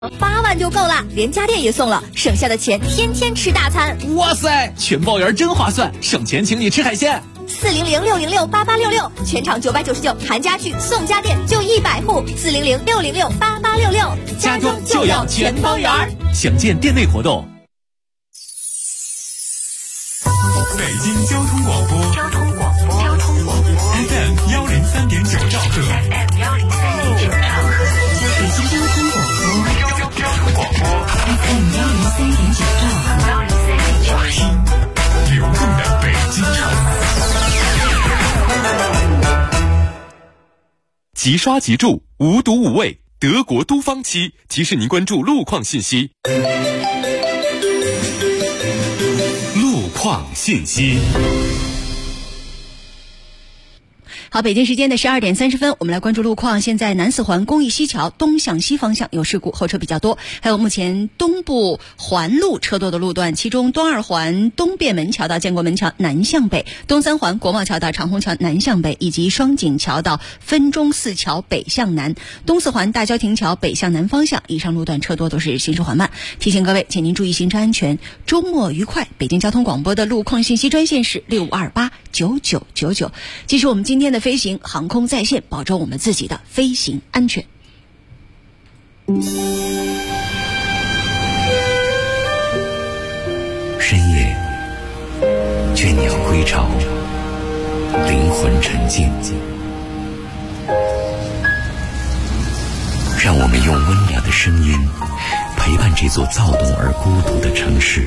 8万就够了，连家电也送了，省下的钱天天吃大餐。 哇塞，全包圆真划算，省钱请你吃海鲜。 400-606-8866，全场999，含家具送家电就100户。400-606-8866， 家装就要全包圆。详见店内活动。 北京交通广播FM 103.9兆赫， 北京交通广播 FM 103.9兆赫， 流动的北京城。 即刷即住，无毒无味，德国都方漆提示您关注路况信息。路况信息。 好，北京时间的12点30分，我们来关注路况。现在南四环公益西桥东向西方向有事故，后车比较多。还有目前东部环路车多的路段，其中东二环东便门桥到建国门桥南向北，东三环国贸桥到长虹桥南向北，以及双井桥到分钟寺桥北向南，东四环大郊亭桥北向南方向，以上路段车多都是行驶缓慢。提醒各位，请您注意行车安全，周末愉快。北京交通广播的路况信息专线是65289999。继续我们今天的飞行航空在线，保证我们自己的飞行安全。 深夜，倦鸟归巢，灵魂沉静，让我们用温暖的声音陪伴这座躁动而孤独的城市，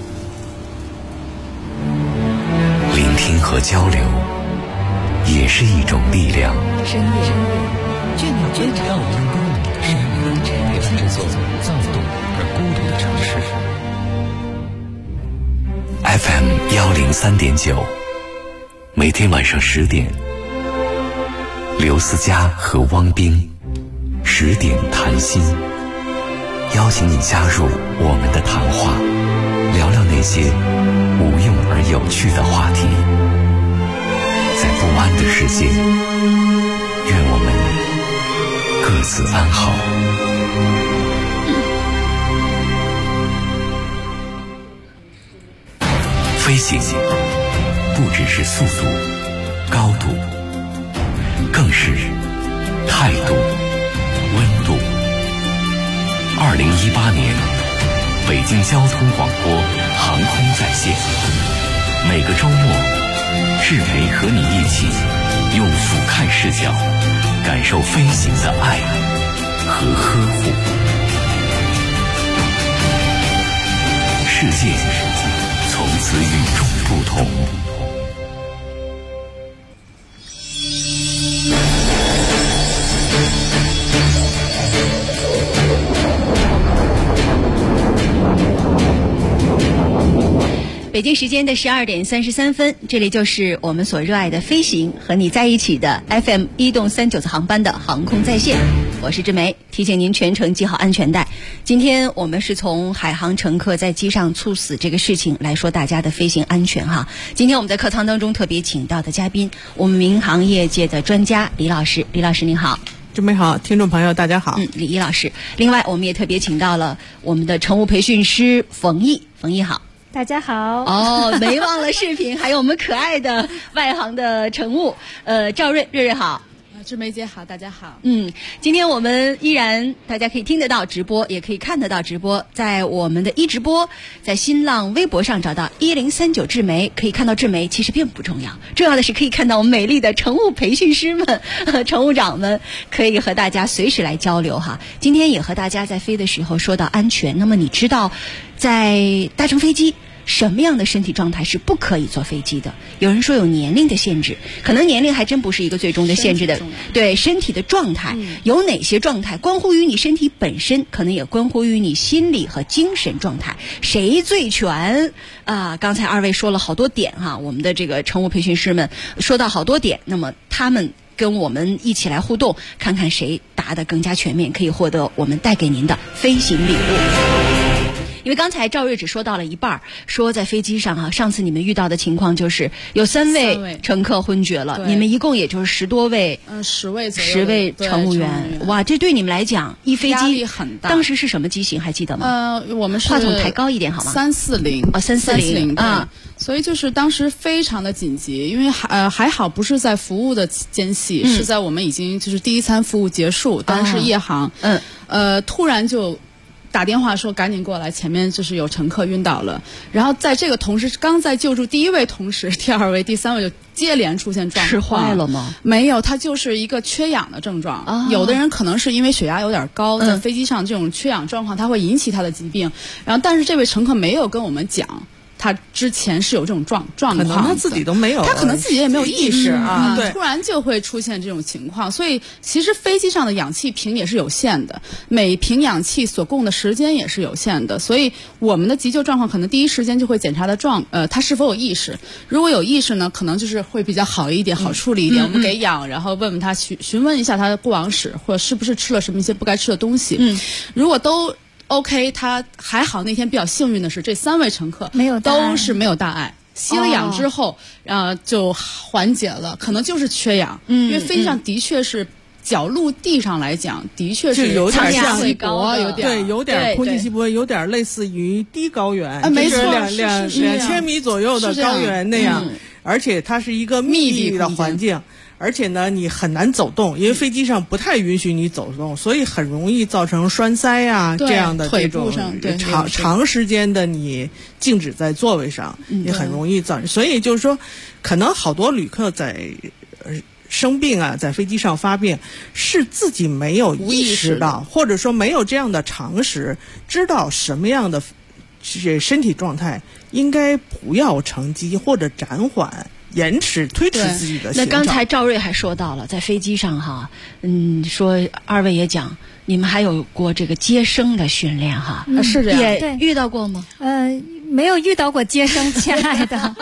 聆听和交流也是一种力量。 深夜，倦鸟归巢， 让我们用温暖的声音陪伴这座躁动而孤独的城市。FM 103.9，每天晚上10点，刘思佳和汪冰10点谈心，邀请你加入我们的谈话，聊聊那些无用而有趣的话题。在不安的世界，愿我们各自安好。飞行不只是速度、高度，更是态度、温度。2018年，北京交通广播航空在线，每个周末，志培和你一起用俯瞰视角感受飞行的爱和呵护。世界从此与众不同。 北京时间的12点33分，这里就是我们所热爱的飞行，和你在一起的 FM 139次航班的航空在线。我是志梅，提醒您全程系好安全带。今天我们是从海航乘客在机上猝死这个事情来说大家的飞行安全哈。今天我们在课堂当中特别请到的嘉宾，我们民航业界的专家李老师。李老师您好。 志梅好，听众朋友大家好。 李毅老师。另外我们也特别请到了我们的乘务培训师冯毅。冯毅好。 大家好。 哦，没忘了视频，还有我们可爱的外行的乘务，赵瑞，瑞瑞好。 志梅姐好，大家好。 今天我们依然大家可以听得到直播，也可以看得到直播，在我们的直播，在新浪微博上找到1039志梅，可以看到志梅，其实并不重要，重要的是可以看到我们美丽的乘务培训师们、乘务长们，可以和大家随时来交流哈。今天也和大家在飞的时候说到安全，那么你知道在搭乘飞机什么样的身体状态是不可以坐飞机的？有人说有年龄的限制，可能年龄还真不是一个最终的限制的。对，身体的状态，有哪些状态关乎于你身体本身，可能也关乎于你心理和精神状态，谁最全啊？刚才二位说了好多点哈，我们的这个乘务培训师们说到好多点，那么他们跟我们一起来互动，看看谁答得更加全面，可以获得我们带给您的飞行礼物。 因为刚才赵瑞只说到了一半，说在飞机上上次你们遇到的情况就是有3位乘客昏厥了，你们一共也就是10多位 ，10位左右 ，10位乘务员。哇，这对你们来讲，一飞机压力很大。 当时是什么机型还记得吗？ 我们是话筒抬高一点好吗 ？340啊 ，340啊。 所以就是当时非常的紧急，因为还好不是在服务的间隙，是在我们已经就是第一餐服务结束，当时夜航，突然就打电话说赶紧过来，前面就是有乘客晕倒了。然后在这个同时，刚在救助第1位同时，第2位、第3位就接连出现状况。 吃坏了吗？ 没有，它就是一个缺氧的症状。有的人可能是因为血压有点高，在飞机上这种缺氧状况，它会引起他的疾病。然后，但是这位乘客没有跟我们讲。他之前是有这种状况， 可能他自己都没有， 他可能自己也没有意识啊， 对， 突然就会出现这种情况。所以其实飞机上的氧气瓶也是有限的，每瓶氧气所供的时间也是有限的，所以我们的急救状况可能第一时间就会检查他是否有意识。如果有意识呢，可能就是会比较好一点，好处理一点。我们给氧，然后问问他询问一下他的过往史，或者是不是吃了什么一些不该吃的东西。如果都OK， 他还好，那天比较幸运的是，这3位乘客都是没有大碍，吸了氧之后，就缓解了，可能就是缺氧。因为飞机上的确是脚陆地上来讲，的确是有点像稀薄， 有点空气稀薄，有点类似于低高原， 没错 ，2000米左右的高原那样，而且它是一个密闭的环境。而且呢，你很难走动，因为飞机上不太允许你走动，所以很容易造成栓塞啊这样的这种长时间的你静止在座位上，也很容易造成。所以就是说，可能好多旅客在生病啊，在飞机上发病，是自己没有意识到，或者说没有这样的常识，知道什么样的身体状态应该不要乘机或者暂缓。延迟推迟自己的行程。 那刚才赵瑞还说到了，在飞机上说2位也讲，你们还有过这个接生的训练是这样， 也遇到过吗？ 没有遇到过接生，亲爱的。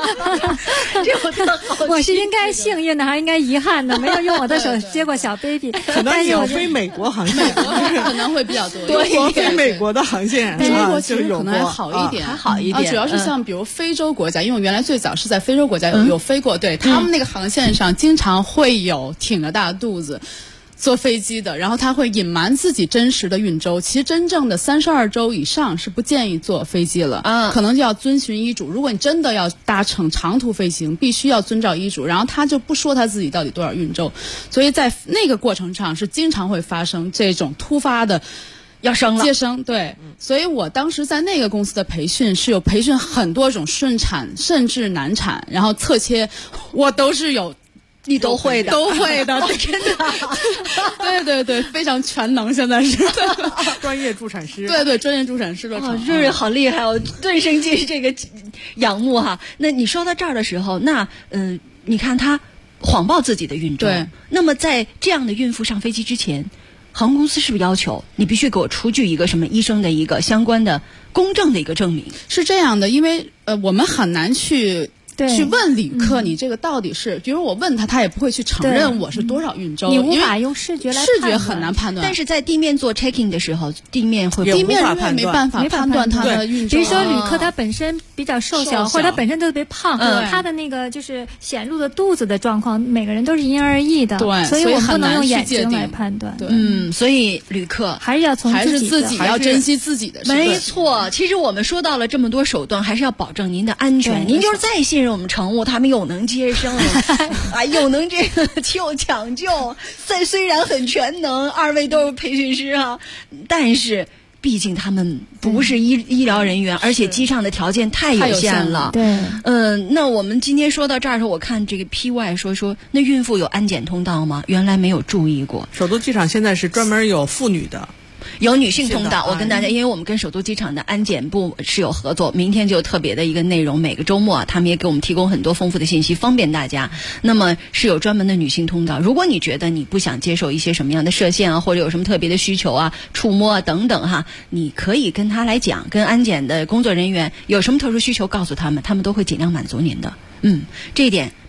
我是应该幸运的，还是应该遗憾的？没有用我的手接过小 baby。 可能你有飞美国航线， 可能会比较多。 对，飞美国的航线， 中国其实可能还好一点， 还好一点。 主要是像比如非洲国家，因为我原来最早是在非洲国家有飞过，对他们那个航线上经常会有挺着大肚子坐飞机的，然后他会隐瞒自己真实的孕周，其实真正的32周以上是不建议坐飞机了，可能就要遵循医嘱。如果你真的要搭乘长途飞行，必须要遵照医嘱，然后他就不说他自己到底多少孕周，所以在那个过程上是经常会发生这种突发的要生了接生。对，所以我当时在那个公司的培训是有培训很多种顺产甚至难产，然后侧切我都是有。 你都会的， 真的，对，非常全能，现在是专业助产师， 对，专业助产师的。 瑞瑞好厉害，我顿生进这个仰慕哈。那你说到这儿的时候，那你看他谎报自己的孕周， 对， 那么在这样的孕妇上飞机之前，航空公司是不是要求你必须给我出具一个什么医生的一个相关的公证的一个证明？ 是这样的，因为我们很难去问旅客，你这个到底是，比如我问他，他也不会去承认我是多少孕周， 你无法用视觉来判断， 视觉很难判断。 但是在地面做 check-in 的时候，地面没办法判断他的孕周。 比如说旅客他本身比较瘦小，或者他本身特别胖，他的那个就是显露的肚子的状况，每个人都是因人而异的， 对， 所以我们不能用眼睛来判断。 所以旅客还是要从自己要珍惜自己的。 没错，其实我们说到了这么多手段，还是要保证您的安全。您就是再信任我们乘务，他们又能接生，又能这个又抢救，虽然很全能，2位都是培训师但是毕竟他们不是医疗人员，而且机上的条件太有限了。 对， 那我们今天说到这儿的时候，我看这个 PY 说那孕妇有安检通道吗？原来没有注意过。 首都机场现在是专门有妇女的。 有女性通道，我跟大家，因为我们跟首都机场的安检部是有合作，明天就有特别的一个内容，每个周末他们也给我们提供很多丰富的信息，方便大家。那么是有专门的女性通道，如果你觉得你不想接受一些什么样的射线或者有什么特别的需求触摸等等你可以跟他来讲，跟安检的工作人员有什么特殊需求告诉他们，他们都会尽量满足您的。这一点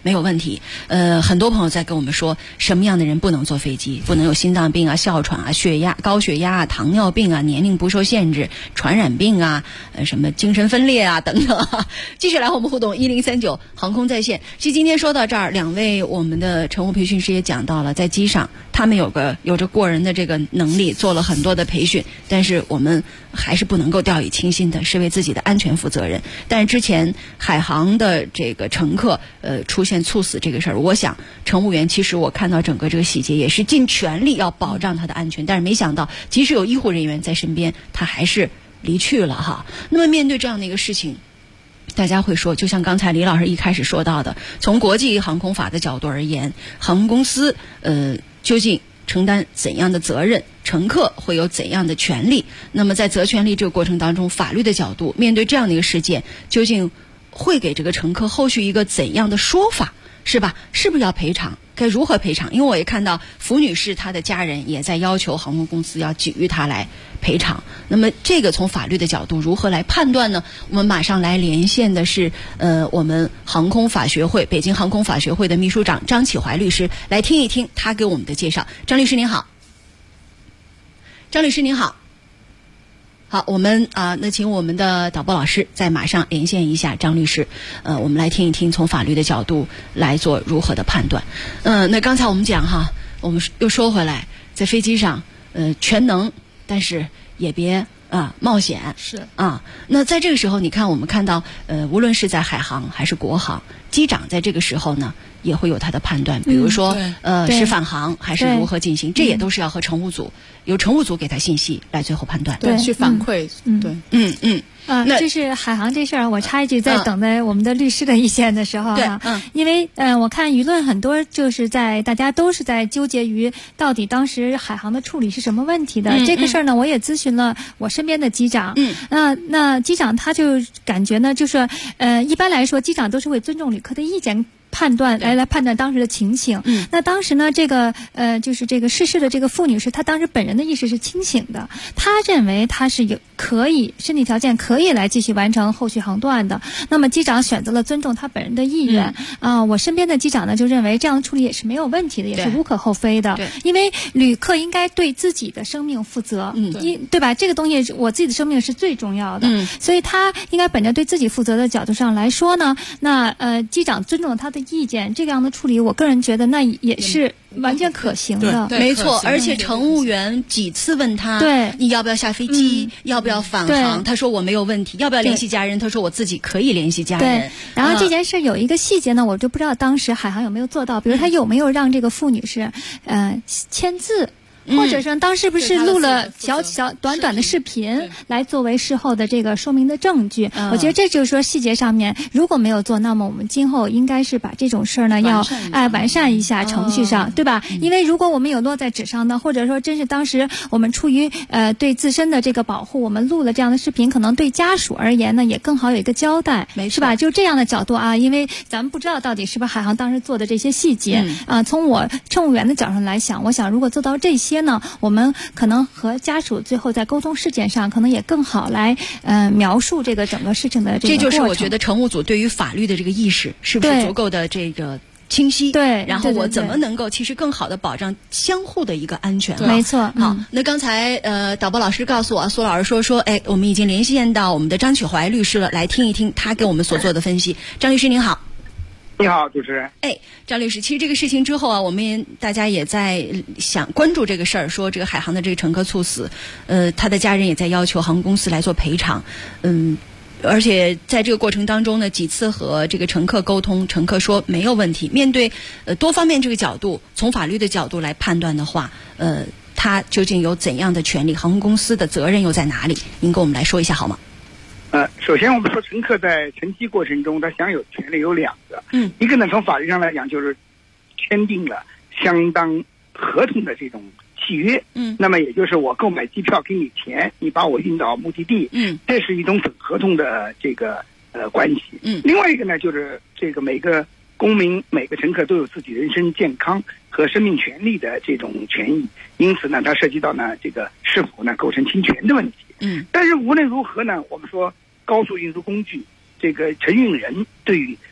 没有问题。很多朋友在跟我们说，什么样的人不能坐飞机？不能有心脏病啊、哮喘啊、血压、高血压啊、糖尿病啊、年龄不受限制、传染病啊、什么精神分裂啊等等啊。继续来和我们互动，1039航空在线。其实今天说到这儿，两位我们的乘务培训师也讲到了，在机上他们有着过人的这个能力，做了很多的培训，但是我们还是不能够掉以轻心的，是为自己的安全负责任。但是之前海航的这个乘客出现猝死这个事儿，我想乘务员其实我看到整个这个细节也是尽全力要保障他的安全，但是没想到即使有医护人员在身边，他还是离去了哈。那么面对这样的一个事情，大家会说，就像刚才李老师一开始说到的，从国际航空法的角度而言，航空公司究竟承担怎样的责任，乘客会有怎样的权利？那么在责权利这个过程当中，法律的角度面对这样的一个事件，究竟会给这个乘客后续一个怎样的说法，是吧？是不是要赔偿？该如何赔偿？因为我也看到符女士她的家人也在要求航空公司要给予她来赔偿。那么这个从法律的角度如何来判断呢？我们马上来连线的是我们航空法学会北京航空法学会的秘书长张启怀律师，来听一听他给我们的介绍。张律师您好。张律师您好。好，我们那请我们的导播老师再马上连线一下张律师，我们来听一听从法律的角度来做如何的判断。那刚才我们讲哈，我们又说回来，在飞机上全能，但是也别冒险。 是那在这个时候，你看我们看到无论是在海航还是国航，机长在这个时候呢也会有他的判断，比如说是返航还是如何进行，这也都是要和乘务组由乘务组给他信息来最后判断， 对，去反馈，对， 这是海航这事儿，我插一句，在等待我们的律师的意见的时候因为我看舆论很多就是大家都是在纠结于到底当时海航的处理是什么问题的。这个事儿呢，我也咨询了我身边的机长，那机长他就感觉呢，就是一般来说，机长都是会尊重旅客的意见。判断来判断当时的情形。那当时呢，这个就是这个逝世的这个妇女士，她当时本人的意识是清醒的，她认为她是可以身体条件可以来继续完成后续航段的。那么机长选择了尊重她本人的意愿。我身边的机长呢就认为这样的处理也是没有问题的，也是无可厚非的。因为旅客应该对自己的生命负责，对吧？这个东西我自己的生命是最重要的，所以他应该本着对自己负责的角度上来说呢，那机长尊重他的意见，这样的处理，我个人觉得那也是完全可行的。 没错，而且乘务员几次问他， 对， 你要不要下飞机，要不要返航，他说我没有问题，要不要联系家人，他说我自己可以联系家人。 对，然后这件事有一个细节呢，我就不知道当时海航有没有做到，比如他有没有让这个妇女士签字。或者是当时不是录了短短的视频来作为事后的这个说明的证据。我觉得这就是说细节上面如果没有做，那么我们今后应该是把这种事儿呢要完善一下程序上，对吧？因为如果我们有落在纸上呢，或者说真是当时我们出于对自身的这个保护，我们录了这样的视频，可能对家属而言呢也更好有一个交代，是吧？就这样的角度因为咱们不知道到底是不是海航当时做的这些细节从我乘务员的角度上来想，我想如果做到这些呢，我们可能和家属最后在沟通事件上可能也更好来描述这个整个事情的这个过程。 这就是我觉得乘务组对于法律的这个意识是不是足够的这个清晰？ 对， 然后我怎么能够其实更好的保障相互的一个安全？ 没错。 好，那刚才导播老师告诉我，苏老师说我们已经连线到我们的张启怀律师了，来听一听他给我们所做的分析。张律师您好。 你好，主持人。 张律师，其实这个事情之后我们大家也在关注这个事儿，说这个海航的这个乘客猝死，他的家人也在要求航空公司来做赔偿，而且在这个过程当中呢，几次和这个乘客沟通，乘客说没有问题。面对多方面这个角度，从法律的角度来判断的话，他究竟有怎样的权利？航空公司的责任又在哪里？您跟我们来说一下好吗？ 首先我们说乘客在乘机过程中他享有权利有两个，一个呢从法律上来讲就是签订了相当合同的这种契约，那么也就是我购买机票给你钱，你把我运到目的地，这是一种准合同的这个关系。另外一个呢就是这个每个公民每个乘客都有自己人身健康和生命权利的这种权益，因此呢它涉及到呢这个是否呢构成侵权的问题。但是无论如何呢，我们说高速运输工具这个承运人对于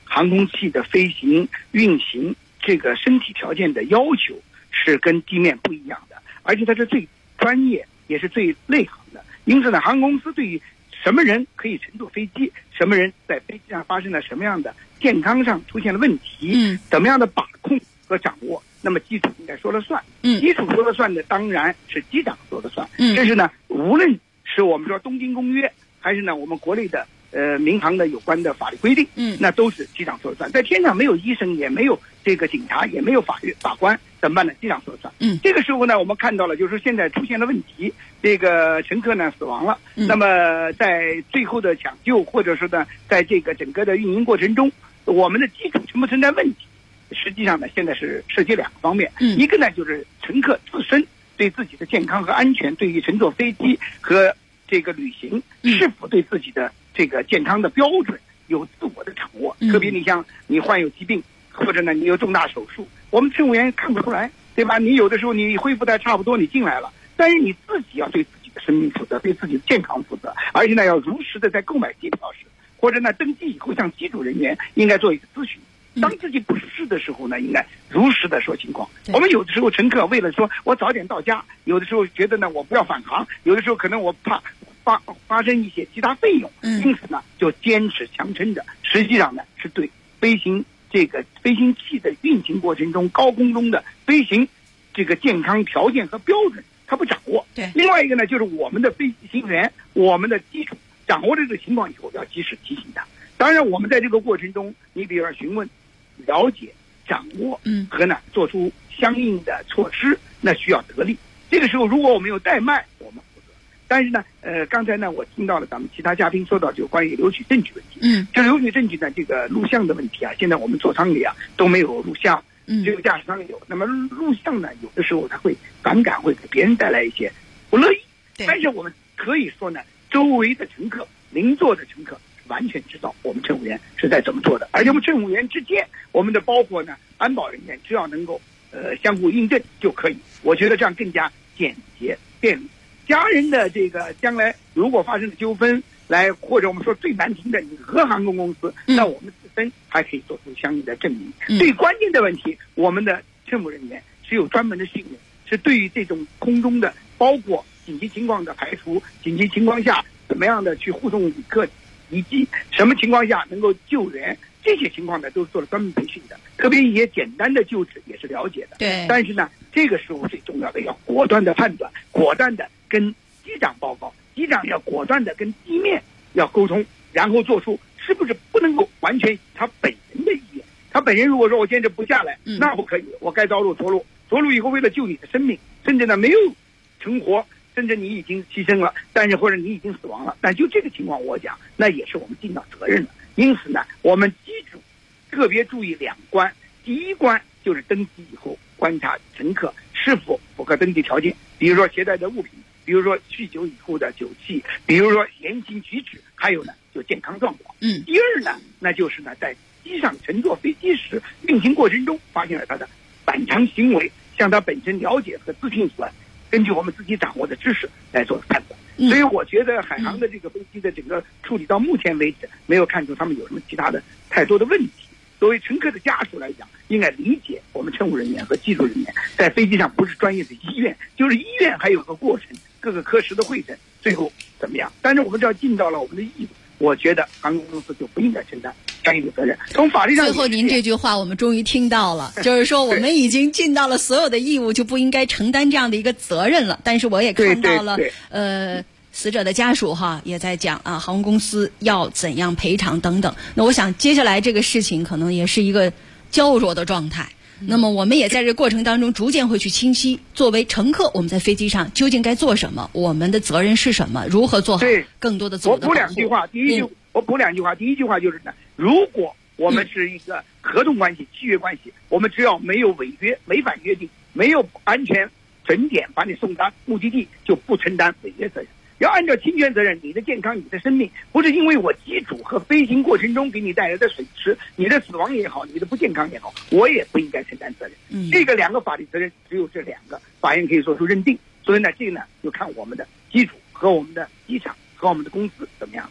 航空器的飞行运行这个身体条件的要求是跟地面不一样的，而且它是最专业也是最内行的。因此呢，航空公司对于什么人可以乘坐飞机，什么人在飞机上发生了什么样的健康上出现了问题，怎么样的把控和掌握，那么机组应该说了算。机组说了算的当然是机长说了算。这是呢，无论是我们说东京公约，还是呢我们国内的民航的有关的法律规定，那都是机长说了算。在天上没有医生，也没有这个警察，也没有法官，怎么办呢？机长说了算。这个时候呢，我们看到了，就是现在出现了问题，这个乘客呢死亡了。那么在最后的抢救，或者说呢，在这个整个的运营过程中，我们的机组存不存在问题？实际上呢，现在是涉及两个方面，一个呢就是乘客自身对自己的健康和安全，对于乘坐飞机和这个旅行是否对自己的这个健康的标准有自我的掌握。特别你像你患有疾病，或者呢你有重大手术，我们乘务员看不出来，对吧？你有的时候你恢复的差不多，你进来了，但是你自己要对自己的生命负责，对自己的健康负责，而且呢要如实的在购买机票时，或者呢登记以后向机组人员应该做一个咨询。当自己不适的时候呢，应该如实的说情况。我们有的时候乘客为了说我早点到家，有的时候觉得呢我不要返航，有的时候可能我怕发生一些其他费用，因此呢就坚持强撑着。实际上呢是对飞行器的运行过程中，高空中的飞行这个健康条件和标准他不掌握。另外一个呢就是我们的飞行员，我们的机组掌握了这个情况以后要及时提醒他。当然我们在这个过程中，你比如说询问、了解、掌握，和呢做出相应的措施，那需要得力。这个时候如果我们有怠慢，我们负责。但是呢刚才呢我听到了咱们其他嘉宾说到就关于留取证据问题，就留取证据呢这个录像的问题啊，现在我们座舱里啊都没有录像，只有驾驶舱有。那么录像呢有的时候它会反感，会给别人带来一些不乐意。但是我们可以说呢，周围的乘客、邻座的乘客完全知道我们乘务员是在怎么做的，而且我们乘务员之间，我们的包括呢安保人员，只要能够相互印证就可以。我觉得这样更加简洁便利。家人的这个将来如果发生了纠纷，来或者我们说最难听的你和航空公司，那我们自身还可以做出相应的证明。最关键的问题，我们的乘务人员是有专门的训练，是对于这种空中的包括紧急情况的排除，紧急情况下怎么样的去护送旅客，以及什么情况下能够救援，这些情况呢都是做了专门培训的。特别一些简单的救治也是了解的。但是呢这个时候最重要的要果断的判断，果断的跟机长报告，机长要果断的跟地面要沟通，然后做出是不是不能够完全他本人的意愿。他本人如果说我坚持不下来，那不可以，我该着陆着陆以后为了救你的生命，甚至呢没有成活，甚至你已经牺牲了，但是或者你已经死亡了，但就这个情况我讲，那也是我们尽到责任的。因此呢我们机组特别注意两关，第一关就是登机以后观察乘客是否符合登记条件，比如说携带的物品，比如说酗酒以后的酒气，比如说言行举止，还有呢就健康状况。第二呢那就是呢在机上乘坐飞机时运行过程中发现了他的反常行为，向他本身了解和资讯以外，根据我们自己掌握的知识来做判断。所以我觉得海航的这个飞机的整个处理到目前为止，没有看出他们有什么其他的太多的问题。作为乘客的家属来讲，应该理解我们乘务人员和技术人员在飞机上不是专业的医院，就是医院还有个过程，各个科室的会诊，最后怎么样？但是我们只要尽到了我们的义务，我觉得航空公司就不应该承担相应的责任。从法律上， 最后您这句话我们终于听到了，就是说我们已经尽到了所有的义务，就不应该承担这样的一个责任了。但是我也看到了，死者的家属也在讲航空公司要怎样赔偿等等。那我想接下来这个事情可能也是一个焦灼的状态。那么我们也在这个过程当中逐渐会去清晰，作为乘客我们在飞机上究竟该做什么，我们的责任是什么，如何做好更多的自我的保护。 我补两句话，第一句话就是呢，如果我们是一个合同关系、契约关系，我们只要没有违约、违反约定，没有安全准点把你送达目的地，就不承担违约责任。要按照侵权责任，你的健康、你的生命，不是因为我机组和飞行过程中给你带来的损失，你的死亡也好，你的不健康也好，我也不应该承担责任。这个两个法律责任只有这两个，法院可以做出认定。所以呢，这个呢就看我们的机组和我们的机场和我们的公司怎么样。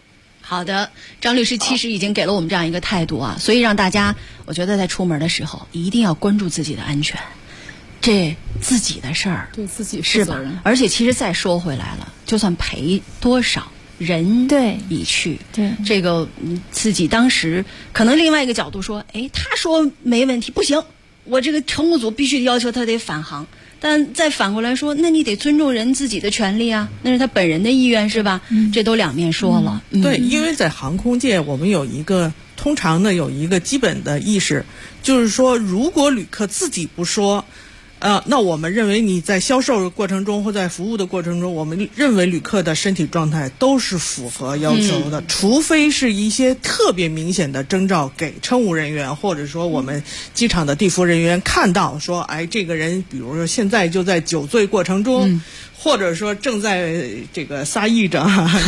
好的，张律师其实已经给了我们这样一个态度啊，所以让大家，我觉得在出门的时候一定要关注自己的安全，这自己的事儿， 对自己是吧？而且其实再说回来了，就算赔多少，人已去， 对这个自己当时可能另外一个角度说，哎，他说没问题，不行，我这个乘务组必须要求他得返航。但再反过来说，那你得尊重人自己的权利啊，那是他本人的意愿，是吧？这都两面说了。 对，因为在航空界，我们通常呢有一个基本的意识，就是说，如果旅客自己不说，那我们认为你在销售的过程中或在服务的过程中，我们认为旅客的身体状态都是符合要求的，除非是一些特别明显的征兆给乘务人员或者说我们机场的地服人员看到，说，哎，这个人比如说现在就在酒醉过程中，或者说正在这个撒癔症，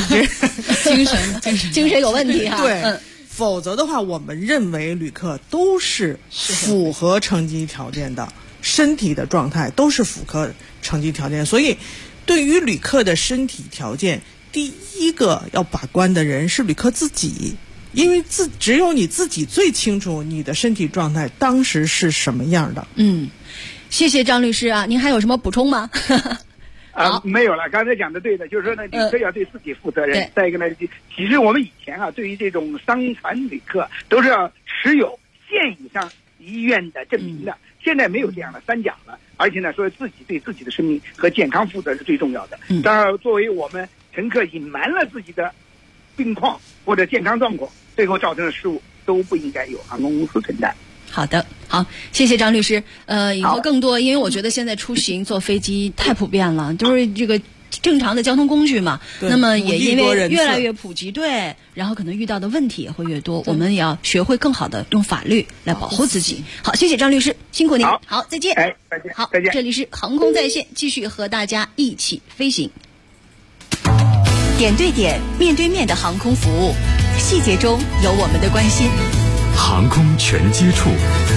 精神有问题啊。 对。否则的话，我们认为旅客都是符合乘机条件的，身体的状态都是符合乘机条件，所以对于旅客的身体条件，第一个要把关的人是旅客自己，因为只有你自己最清楚你的身体状态当时是什么样的。 谢谢张律师啊，您还有什么补充吗？ 没有了，刚才讲的对的，就是说呢，旅客要对自己负责任。再一个呢，其实我们以前对于这种商船旅客都是要持有县以上医院的证明的，现在没有这样的3甲了，而且呢，说自己对自己的生命和健康负责是最重要的。当然，作为我们乘客隐瞒了自己的病况或者健康状况，最后造成的失误，都不应该由航空公司承担。 好的，好，谢谢张律师。以后更多，因为我觉得现在出行坐飞机太普遍了，就是这个正常的交通工具嘛。那么也因为越来越普及，对，然后可能遇到的问题也会越多，我们也要学会更好的用法律来保护自己。好，谢谢张律师，辛苦您。好，再见。 再见。 好，再见。这里是航空在线，继续和大家一起飞行。点对点、面对面的航空服务，细节中有我们的关心。 航空全接触。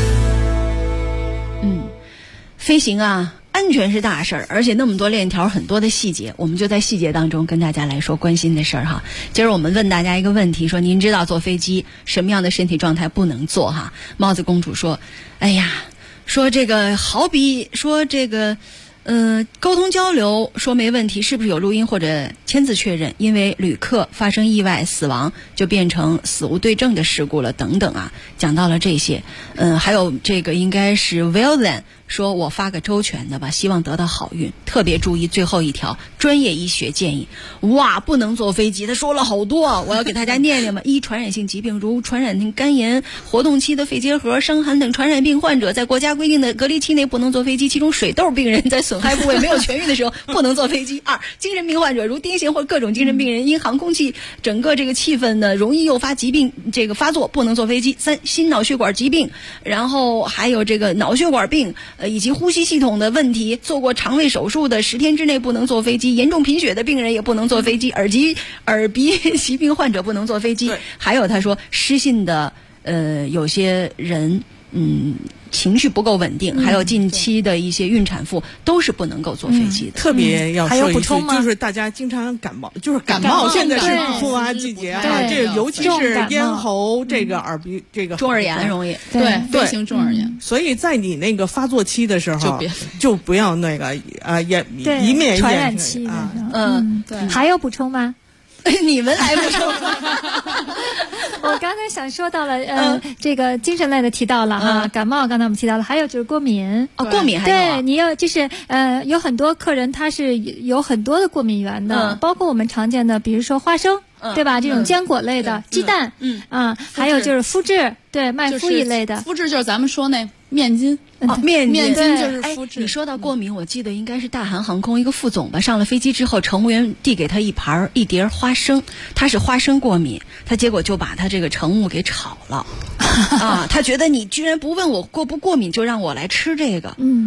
飞行啊，安全是大事儿，而且那么多链条，很多的细节，我们就在细节当中跟大家来说关心的事儿哈。今儿我们问大家一个问题，说您知道坐飞机什么样的身体状态不能坐哈？帽子公主说，哎呀，说这个好比说这个。沟通交流说没问题，是不是有录音或者签字确认？因为旅客发生意外死亡就变成死无对证的事故了，等等啊，讲到了这些。还有这个应该是 Well then 说，我发个周全的吧，希望得到好运，特别注意最后一条专业医学建议。哇，不能坐飞机，他说了好多，我要给大家念念吧。1、传染性疾病如传染性肝炎、活动期的肺结核、伤寒等传染病患者在国家规定的隔离期内不能坐飞机，其中水痘病人在损害部位没有痊愈的时候不能坐飞机。2、精神病患者如癫痫或各种精神病人因航空器整个这个气氛呢容易诱发疾病这个发作不能坐飞机。3、心脑血管疾病，然后还有这个脑血管病以及呼吸系统的问题，做过肠胃手术的10天之内不能坐飞机，严重贫血的病人也不能坐飞机，耳鼻疾病患者不能坐飞机。还有他说失信的有些人情绪不够稳定，还有近期的一些孕产妇都是不能够坐飞机的。 特别要说一句，就是大家经常感冒，现在是复发季节啊，这尤其是咽喉这个耳鼻这个中耳炎容易， 对，飞行中耳炎。 所以在你那个发作期的时候，就不要那个以免传染期啊。对，还有补充吗？ 你们来补充。 我刚才想说到了，这个精神类的提到了哈，感冒刚才我们提到了，还有就是过敏。 过敏还有。 对，你要就是有很多客人他是有很多的过敏源的，包括我们常见的，比如说花生，对吧？这种坚果类的，鸡蛋，还有就是麸质，对，麦麸一类的。 麸质就是咱们说那面筋。 面筋就是麸质。 你说到过敏，我记得应该是大韩航空一个副总吧，上了飞机之后，乘务员递给他一碟花生，他是花生过敏，他结果就把他这个乘务给炒了。他觉得你居然不问我过不过敏就让我来吃这个。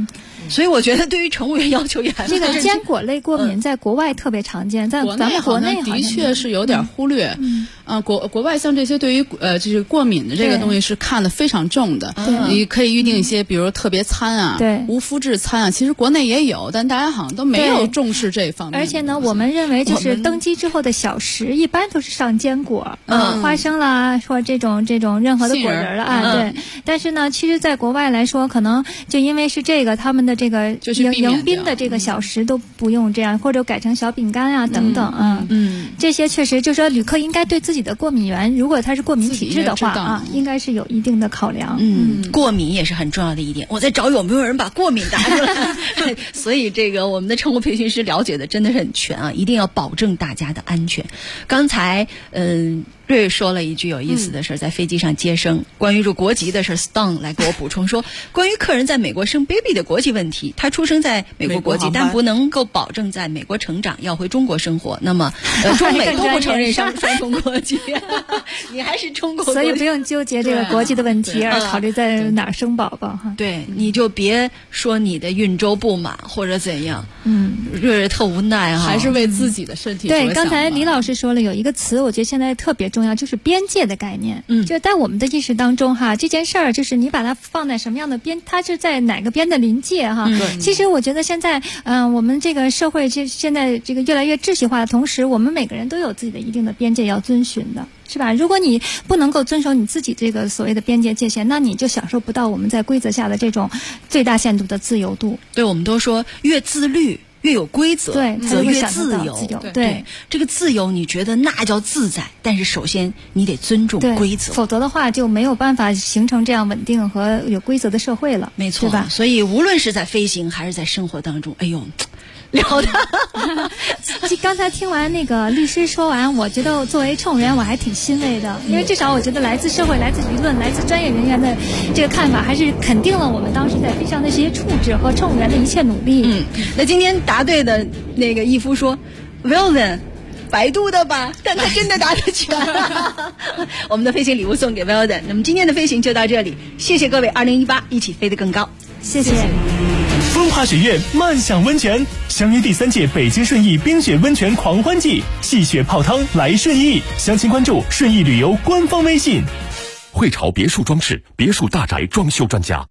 所以我觉得对于乘务员要求也还这个坚果类过敏在国外特别常见，在咱们国内的确是有点忽略。国外像这些对于就是过敏的这个东西是看得非常重的。你可以预定一些，比如特别餐啊，无麸质餐啊，其实国内也有，但大家好像都没有重视这方面。 而且呢，我们认为就是登机之后的小食一般都是上坚果，花生啦，或这种任何的果仁了啊，对。但是呢，其实在国外来说，可能就因为是这个，他们的这个迎宾的这个小食都不用这样，或者改成小饼干啊等等啊。这些确实就是说，旅客应该对自己的过敏源，如果他是过敏体质的话啊，应该是有一定的考量。 过敏也是很重要的一点。我在找有没有人把过敏答出来。所以这个我们的乘务培训师了解的真的是很全啊，一定要保证大家的安全。刚才瑞瑞说了一句有意思的事，在飞机上接生，关于入国籍的事 ，Stone 来给我补充说，关于客人在美国生 baby 的国籍问题，他出生在美国国籍，但不能够保证在美国成长，要回中国生活。那么中美都不承认双重国籍，你还是中国国籍， 所以不用纠结这个国籍的问题，而考虑在哪儿生宝宝哈。 对，你就别说你的孕周不满或者怎样。瑞瑞特无奈哈， 还是为自己的身体着想。 对，刚才李老师说了有一个词，我觉得现在特别重要，就是边界的概念。就在我们的意识当中哈，这件事儿就是你把它放在什么样的边，它是在哪个边的临界哈。其实我觉得现在我们这个社会现在这个越来越秩序化的同时，我们每个人都有自己的一定的边界要遵循的。是吧？如果你不能够遵守你自己这个所谓的边界界限，那你就享受不到我们在规则下的这种最大限度的自由度。 对，我们都说越自律越有规则， 对， 则越自由。 对， 这个自由你觉得那叫自在，但是首先你得尊重规则， 否则的话就没有办法形成这样稳定和有规则的社会了。 没错， 对吧？ 所以无论是在飞行还是在生活当中，哎呦。聊的， 刚才听完那个律师说完，我觉得作为乘务员我还挺欣慰的，因为至少我觉得来自社会、来自舆论、来自专业人员的这个看法，还是肯定了我们当时在飞上的这些处置和乘务员的一切努力。 那今天答对的那个义夫说 ，Well then。百度的吧，但他真的答得全。我们的飞行礼物送给 Weldon。那么今天的飞行就到这里，谢谢各位，2018一起飞得更高， 谢谢。 风华雪月漫享温泉，相约第3届北京顺义冰雪温泉狂欢季，戏雪泡汤来顺义。详情关注顺义旅游官方微信。 汇潮别墅装饰，别墅大宅装修专家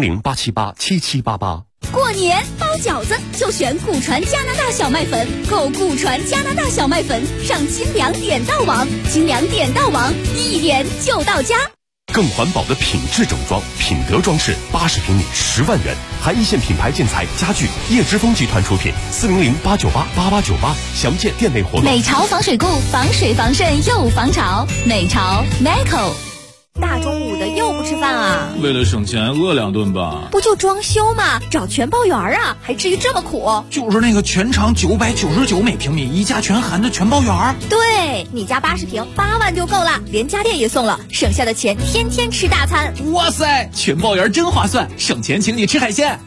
，400-878-7788。 过年包饺子就选古传加拿大小麦粉，购古传加拿大小麦粉上金粮点到网，金粮点到网一点就到家。 更环保的品质整装，品德装饰，80平米10万元，含一线品牌建材家具，叶之峰集团出品，400-898-8898，详见店内活动。 美潮防水固，防水防渗又防潮，美潮 Meco。大中午的又不吃饭啊？ 为了省钱，饿2顿吧。 不就装修吗？找全包园啊，还至于这么苦？ 就是那个全长999每平米，一价全含的全包园。 对，你家80平8万就够了，连家电也送了，省下的钱天天吃大餐。 哇塞，全包园真划算，省钱请你吃海鲜。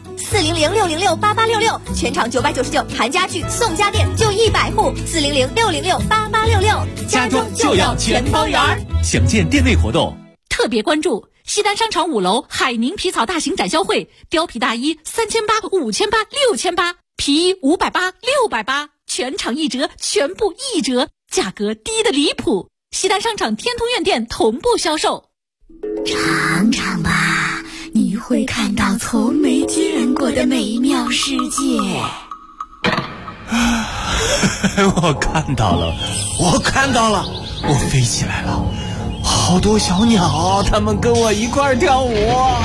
400-606-8866，全场999，含家具送家电就100户。400-606-8866， 家中就要全包园。详见店内活动。 特别关注西单商场5楼海宁皮草大型展销会，貂皮大衣3800、5800、6800，皮衣580、680，全场1折，全部1折，价格低得离谱。西单商场天通苑店同步销售。 尝尝吧，你会看到从没见过的美妙世界。 我看到了，我飞起来了，好多小鸟，它们跟我一块儿跳舞。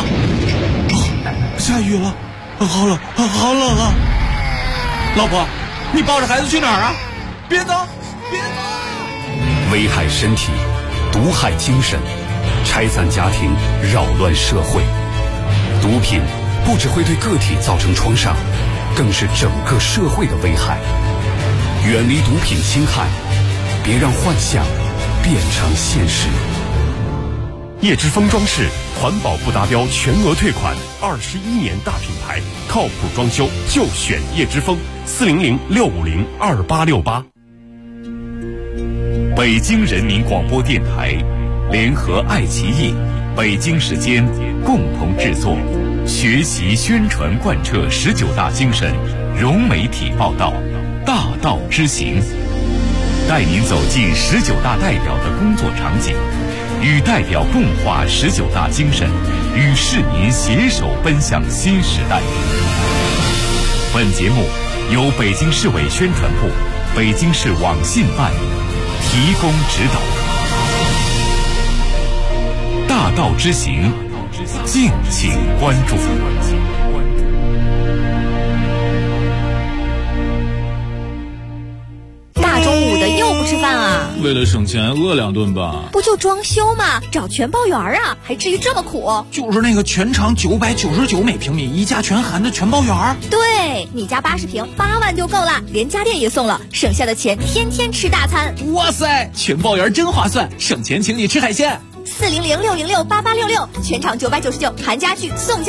下雨了，好冷啊！老婆，你抱着孩子去哪儿啊？别走！ 危害身体，毒害精神，拆散家庭，扰乱社会。毒品不只会对个体造成创伤，更是整个社会的危害。远离毒品侵害，别让幻想变成现实。 叶之峰装饰，环保不达标全额退款，21年大品牌，靠谱装修就选叶之峰，400-650-2868。北京人民广播电台联合爱奇艺、北京时间共同制作。 学习宣传贯彻19大精神，融媒体报道，大道之行，带您走进19大代表的工作场景，与代表共话19大精神，与市民携手奔向新时代。本节目由北京市委宣传部、北京市网信办提供指导。大道之行，敬请关注。 大中午的又不吃饭啊？ 为了省钱饿2顿吧。 不就装修吗？找全包园啊，还至于这么苦？ 就是那个全长999每平米，一价全含的全包园。 对，你家80平8万就够了，连家电也送了，省下的钱天天吃大餐。 哇塞，全包园真划算，省钱请你吃海鲜。 400-606-8866，全场999，含家具送家。